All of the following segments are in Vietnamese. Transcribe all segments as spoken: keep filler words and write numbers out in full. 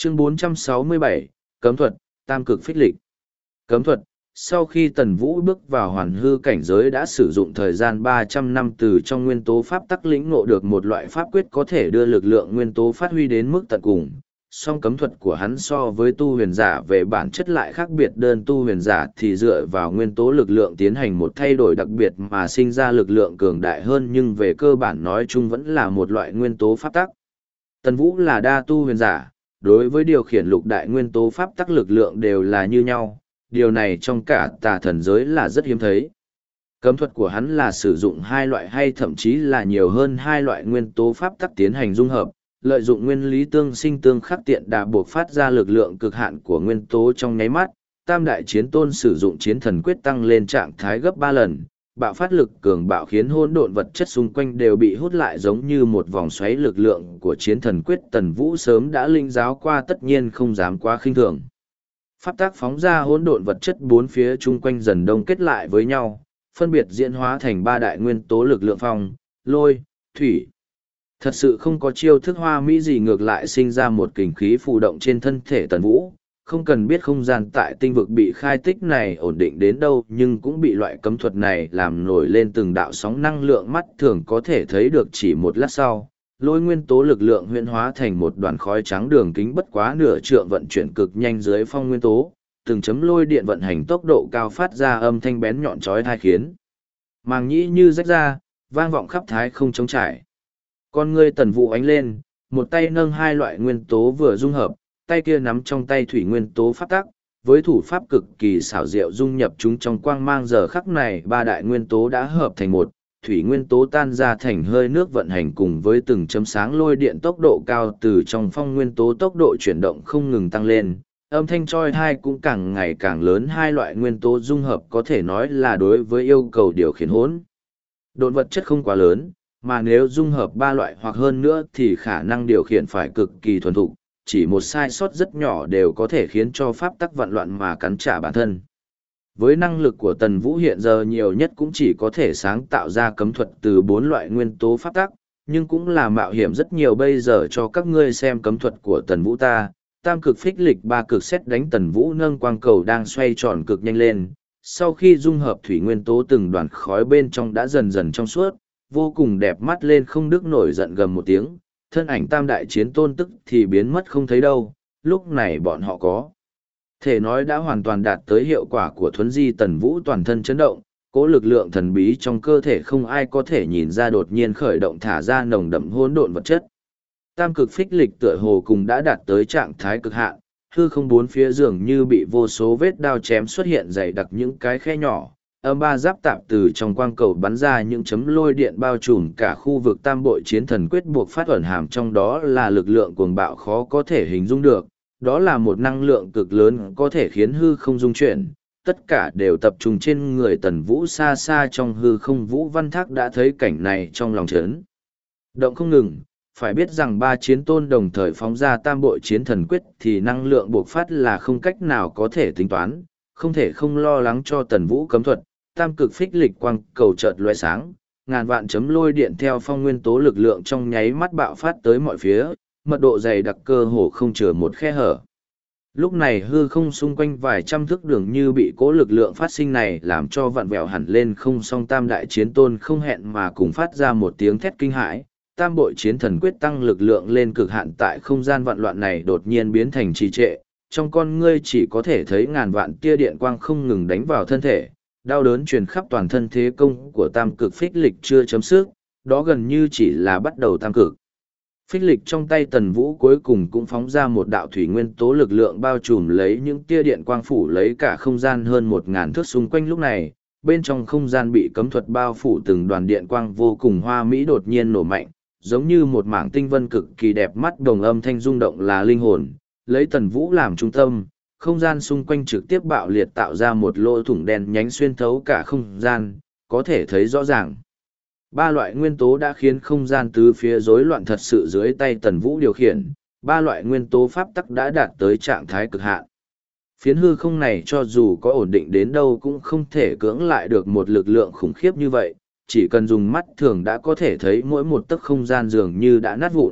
Chương bốn trăm sáu mươi bảy, Cấm thuật, tam cực phích lịch. Cấm thuật, sau khi Tần Vũ bước vào hoàn hư cảnh giới đã sử dụng thời gian ba trăm năm từ trong nguyên tố pháp tắc lĩnh ngộ được một loại pháp quyết có thể đưa lực lượng nguyên tố phát huy đến mức tận cùng. Song cấm thuật của hắn so với tu huyền giả về bản chất lại khác biệt, đơn tu huyền giả thì dựa vào nguyên tố lực lượng tiến hành một thay đổi đặc biệt mà sinh ra lực lượng cường đại hơn, nhưng về cơ bản nói chung vẫn là một loại nguyên tố pháp tắc. Tần Vũ là đa tu huyền giả, đối với điều khiển lục đại nguyên tố pháp tắc lực lượng đều là như nhau, điều này trong cả tà thần giới là rất hiếm thấy. Cấm thuật của hắn là sử dụng hai loại hay thậm chí là nhiều hơn hai loại nguyên tố pháp tắc tiến hành dung hợp, lợi dụng nguyên lý tương sinh tương khắc tiện đà buộc phát ra lực lượng cực hạn của nguyên tố trong nháy mắt. Tam đại chiến tôn sử dụng chiến thần quyết tăng lên trạng thái gấp ba lần, bạo phát lực cường bạo khiến hỗn độn vật chất xung quanh đều bị hút lại giống như một vòng xoáy. Lực lượng của chiến thần quyết Tần Vũ sớm đã linh giáo qua, tất nhiên không dám quá khinh thường. Pháp tác phóng ra hỗn độn vật chất bốn phía chung quanh dần đông kết lại với nhau, phân biệt diễn hóa thành ba đại nguyên tố lực lượng phong, lôi, thủy. Thật sự không có chiêu thức hoa mỹ gì, ngược lại sinh ra một kình khí phù động trên thân thể Tần Vũ. Không cần biết không gian tại tinh vực bị khai tích này ổn định đến đâu, nhưng cũng bị loại cấm thuật này làm nổi lên từng đạo sóng năng lượng mắt thường có thể thấy được. Chỉ một lát sau, lôi nguyên tố lực lượng huyễn hóa thành một đoàn khói trắng đường kính bất quá nửa trượng vận chuyển cực nhanh dưới phong nguyên tố, từng chấm lôi điện vận hành tốc độ cao phát ra âm thanh bén nhọn chói tai khiến màng nhĩ như rách ra, vang vọng khắp thái không trống trải. Con ngươi Tần Vũ ánh lên, một tay nâng hai loại nguyên tố vừa dung hợp, tay kia nắm trong tay thủy nguyên tố pháp tắc, với thủ pháp cực kỳ xảo diệu dung nhập chúng trong quang mang. Giờ khắc này ba đại nguyên tố đã hợp thành một, thủy nguyên tố tan ra thành hơi nước vận hành cùng với từng chấm sáng lôi điện tốc độ cao từ trong phong nguyên tố, tốc độ chuyển động không ngừng tăng lên, âm thanh choi tai cũng càng ngày càng lớn. Hai loại nguyên tố dung hợp có thể nói là đối với yêu cầu điều khiển hỗn độn vật chất không quá lớn, mà nếu dung hợp ba loại hoặc hơn nữa thì khả năng điều khiển phải cực kỳ thuần thục, chỉ một sai sót rất nhỏ đều có thể khiến cho pháp tắc vạn loạn mà cắn trả bản thân. Với năng lực của Tần Vũ hiện giờ nhiều nhất cũng chỉ có thể sáng tạo ra cấm thuật từ bốn loại nguyên tố pháp tắc, nhưng cũng là mạo hiểm rất nhiều. Bây giờ cho các ngươi xem cấm thuật của Tần Vũ ta. Tam cực phích lịch, ba cực xét đánh. Tần Vũ nâng quang cầu đang xoay tròn cực nhanh lên, sau khi dung hợp thủy nguyên tố từng đoàn khói bên trong đã dần dần trong suốt, vô cùng đẹp mắt. Lên không đức nổi giận gầm một tiếng, thân ảnh tam đại chiến tôn tức thì biến mất không thấy đâu. Lúc này bọn họ có thể nói đã hoàn toàn đạt tới hiệu quả của thuấn di. Tần Vũ toàn thân chấn động, cỗ lực lượng thần bí trong cơ thể không ai có thể nhìn ra đột nhiên khởi động, thả ra nồng đậm hỗn độn vật chất. Tam cực phích lịch tựa hồ cùng đã đạt tới trạng thái cực hạn, hư không bốn phía dường như bị vô số vết đao chém xuất hiện dày đặc những cái khe nhỏ, âm ba giáp tạp từ trong quang cầu bắn ra những chấm lôi điện bao trùm cả khu vực. Tam bội chiến thần quyết buộc phát ẩn hàm trong đó là lực lượng cuồng bạo khó có thể hình dung được, đó là một năng lượng cực lớn có thể khiến hư không dung chuyển, tất cả đều tập trung trên người Tần Vũ. Xa xa trong hư không, Vũ Văn Thác đã thấy cảnh này trong lòng chấn động không ngừng. Phải biết rằng ba chiến tôn đồng thời phóng ra tam bội chiến thần quyết thì năng lượng buộc phát là không cách nào có thể tính toán, không thể không lo lắng cho Tần Vũ cấm thuật. Tam cực phích lịch quang cầu chợt lóe sáng, ngàn vạn chấm lôi điện theo phong nguyên tố lực lượng trong nháy mắt bạo phát tới mọi phía, mật độ dày đặc cơ hồ không chừa một khe hở. Lúc này hư không xung quanh vài trăm thước đường như bị cố lực lượng phát sinh này làm cho vặn vẹo hẳn lên không. Song tam đại chiến tôn không hẹn mà cùng phát ra một tiếng thét kinh hãi. Tam bội chiến thần quyết tăng lực lượng lên cực hạn, tại không gian vạn loạn này đột nhiên biến thành trì trệ, trong con ngươi chỉ có thể thấy ngàn vạn tia điện quang không ngừng đánh vào thân thể, đau đớn truyền khắp toàn thân. Thế công của tam cực phích lịch chưa chấm dứt, đó gần như chỉ là bắt đầu. Tam cực phích lịch trong tay Tần Vũ cuối cùng cũng phóng ra một đạo thủy nguyên tố lực lượng bao trùm lấy những tia điện quang phủ lấy cả không gian hơn một ngàn thước xung quanh. Lúc này, bên trong không gian bị cấm thuật bao phủ, từng đoàn điện quang vô cùng hoa mỹ đột nhiên nổ mạnh, giống như một mảng tinh vân cực kỳ đẹp mắt. Đồng âm thanh rung động là linh hồn, lấy Tần Vũ làm trung tâm, không gian xung quanh trực tiếp bạo liệt tạo ra một lỗ thủng đen nhánh xuyên thấu cả không gian, có thể thấy rõ ràng. Ba loại nguyên tố đã khiến không gian tứ phía rối loạn thật sự dưới tay Tần Vũ điều khiển, ba loại nguyên tố pháp tắc đã đạt tới trạng thái cực hạn. Phiến hư không này cho dù có ổn định đến đâu cũng không thể cưỡng lại được một lực lượng khủng khiếp như vậy, chỉ cần dùng mắt thường đã có thể thấy mỗi một tấc không gian dường như đã nát vụn,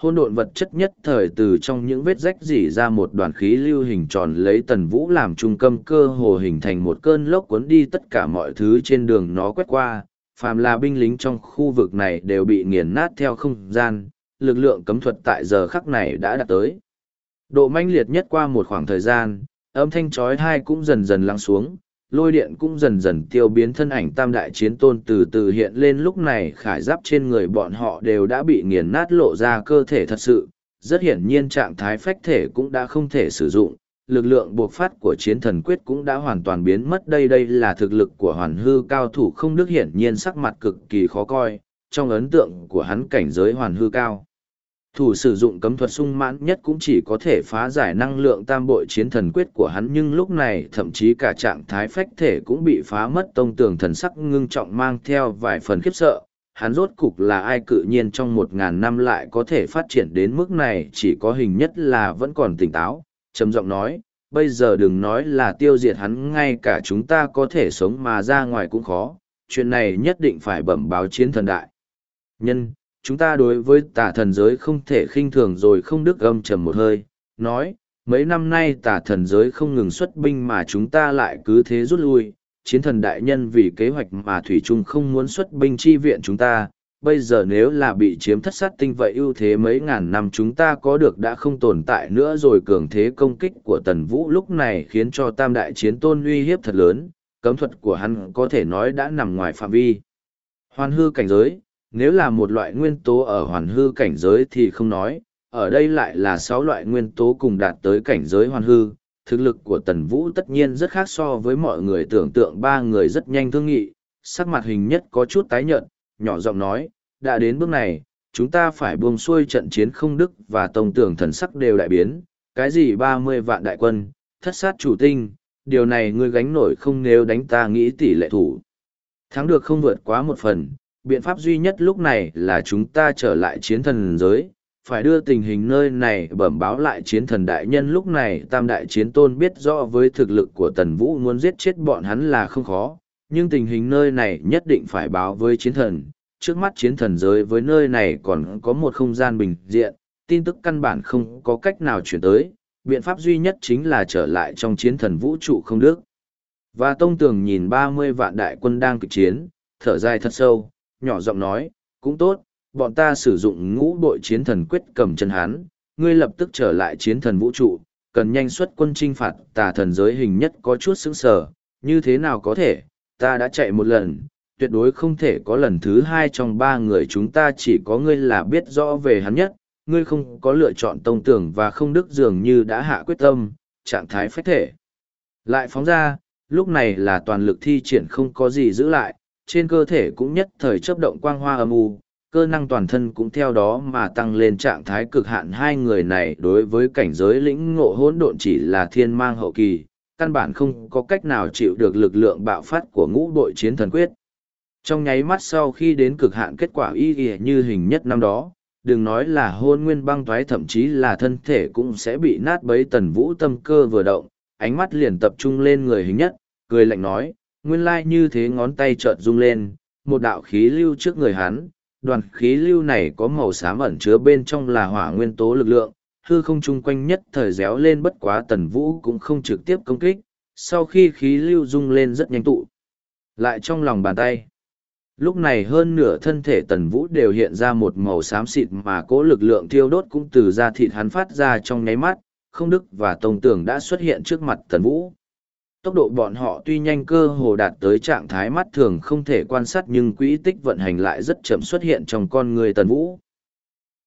hỗn độn vật chất nhất thời từ trong những vết rách rỉ ra một đoàn khí lưu hình tròn lấy Tần Vũ làm trung tâm, cơ hồ hình thành một cơn lốc cuốn đi tất cả mọi thứ trên đường nó quét qua, phàm là binh lính trong khu vực này đều bị nghiền nát theo không gian, lực lượng cấm thuật tại giờ khắc này đã đạt tới độ mãnh liệt nhất qua một khoảng thời gian, âm thanh chói tai cũng dần dần lắng xuống, lôi điện cũng dần dần tiêu biến, thân ảnh tam đại chiến tôn từ từ hiện lên. Lúc này khải giáp trên người bọn họ đều đã bị nghiền nát, lộ ra cơ thể thật sự, rất hiển nhiên trạng thái phách thể cũng đã không thể sử dụng, lực lượng buộc phát của chiến thần quyết cũng đã hoàn toàn biến mất. Đây đây là thực lực của hoàn hư cao thủ không đức, hiển nhiên sắc mặt cực kỳ khó coi, trong ấn tượng của hắn cảnh giới hoàn hư cao thủ sử dụng cấm thuật sung mãn nhất cũng chỉ có thể phá giải năng lượng tam bội chiến thần quyết của hắn, nhưng lúc này thậm chí cả trạng thái phách thể cũng bị phá mất. Tông Tường thần sắc ngưng trọng mang theo vài phần khiếp sợ, hắn rốt cục là ai, cự nhiên trong một ngàn năm lại có thể phát triển đến mức này, chỉ có hình nhất là vẫn còn tỉnh táo, trầm giọng nói, bây giờ đừng nói là tiêu diệt hắn, ngay cả chúng ta có thể sống mà ra ngoài cũng khó, chuyện này nhất định phải bẩm báo chiến thần đại nhân. Chúng ta đối với tà thần giới không thể khinh thường rồi. Không đức âm trầm một hơi, nói, mấy năm nay tà thần giới không ngừng xuất binh mà chúng ta lại cứ thế rút lui, chiến thần đại nhân vì kế hoạch mà Thủy Trung không muốn xuất binh chi viện chúng ta, bây giờ nếu là bị chiếm thất sát tinh vậy ưu thế mấy ngàn năm chúng ta có được đã không tồn tại nữa rồi. Cường thế công kích của Tần Vũ lúc này khiến cho tam đại chiến tôn uy hiếp thật lớn, cấm thuật của hắn có thể nói đã nằm ngoài phạm vi hoàn hư cảnh giới. Nếu là một loại nguyên tố ở hoàn hư cảnh giới thì không nói, ở đây lại là sáu loại nguyên tố cùng đạt tới cảnh giới hoàn hư. Thực lực của Tần Vũ tất nhiên rất khác so với mọi người tưởng tượng. Ba người rất nhanh thương nghị, sắc mặt hình nhất có chút tái nhợt, nhỏ giọng nói, đã đến bước này, chúng ta phải buông xuôi trận chiến. Không đức và Tông Tường thần sắc đều đại biến, cái gì ba mươi vạn đại quân, thất sát chủ tinh, điều này ngươi gánh nổi không? Nếu đánh ta nghĩ tỷ lệ thủ thắng được không vượt quá một phần. Biện pháp duy nhất lúc này là chúng ta trở lại chiến thần giới, phải đưa tình hình nơi này bẩm báo lại chiến thần đại nhân. Lúc này tam đại chiến tôn biết rõ với thực lực của Tần Vũ muốn giết chết bọn hắn là không khó, nhưng tình hình nơi này nhất định phải báo với chiến thần. Trước mắt chiến thần giới với nơi này còn có một không gian bình diện, tin tức căn bản không có cách nào chuyển tới, biện pháp duy nhất chính là trở lại trong chiến thần vũ trụ không đức. Và Tông Tường nhìn ba mươi vạn đại quân đang kịch chiến, thở dài thật sâu, nhỏ giọng nói, cũng tốt, bọn ta sử dụng ngũ bội chiến thần quyết cầm chân hắn, ngươi lập tức trở lại chiến thần vũ trụ, cần nhanh xuất quân chinh phạt tà thần giới. Hình nhất có chút sững sờ, như thế nào có thể, ta đã chạy một lần, tuyệt đối không thể có lần thứ hai. Trong ba người chúng ta chỉ có ngươi là biết rõ về hắn nhất, ngươi không có lựa chọn. Tông Tường và Không đức dường như đã hạ quyết tâm, trạng thái phách thể lại phóng ra, lúc này là toàn lực thi triển, không có gì giữ lại, trên cơ thể cũng nhất thời chớp động quang hoa âm u, cơ năng toàn thân cũng theo đó mà tăng lên trạng thái cực hạn. Hai người này đối với cảnh giới lĩnh ngộ hỗn độn chỉ là thiên mang hậu kỳ, căn bản không có cách nào chịu được lực lượng bạo phát của ngũ bội chiến thần quyết. Trong nháy mắt sau khi đến cực hạn, kết quả y ỉa như hình nhất năm đó, đừng nói là hôn nguyên băng toái, thậm chí là thân thể cũng sẽ bị nát bấy. Tần Vũ tâm cơ vừa động, ánh mắt liền tập trung lên người hình nhất, cười lạnh nói, nguyên lai như thế. Ngón tay chợt rung lên, một đạo khí lưu trước người hắn, đoàn khí lưu này có màu xám ẩn chứa bên trong là hỏa nguyên tố lực lượng, hư không chung quanh nhất thời réo lên. Bất quá Tần Vũ cũng không trực tiếp công kích, sau khi khí lưu rung lên rất nhanh tụ lại trong lòng bàn tay. Lúc này hơn nửa thân thể Tần Vũ đều hiện ra một màu xám xịt, mà cỗ lực lượng thiêu đốt cũng từ da thịt hắn phát ra. Trong nháy mắt, Không đức và Tông Tường đã xuất hiện trước mặt Tần Vũ. Tốc độ bọn họ tuy nhanh, cơ hồ đạt tới trạng thái mắt thường không thể quan sát, nhưng quỹ tích vận hành lại rất chậm, xuất hiện trong con người Tần Vũ.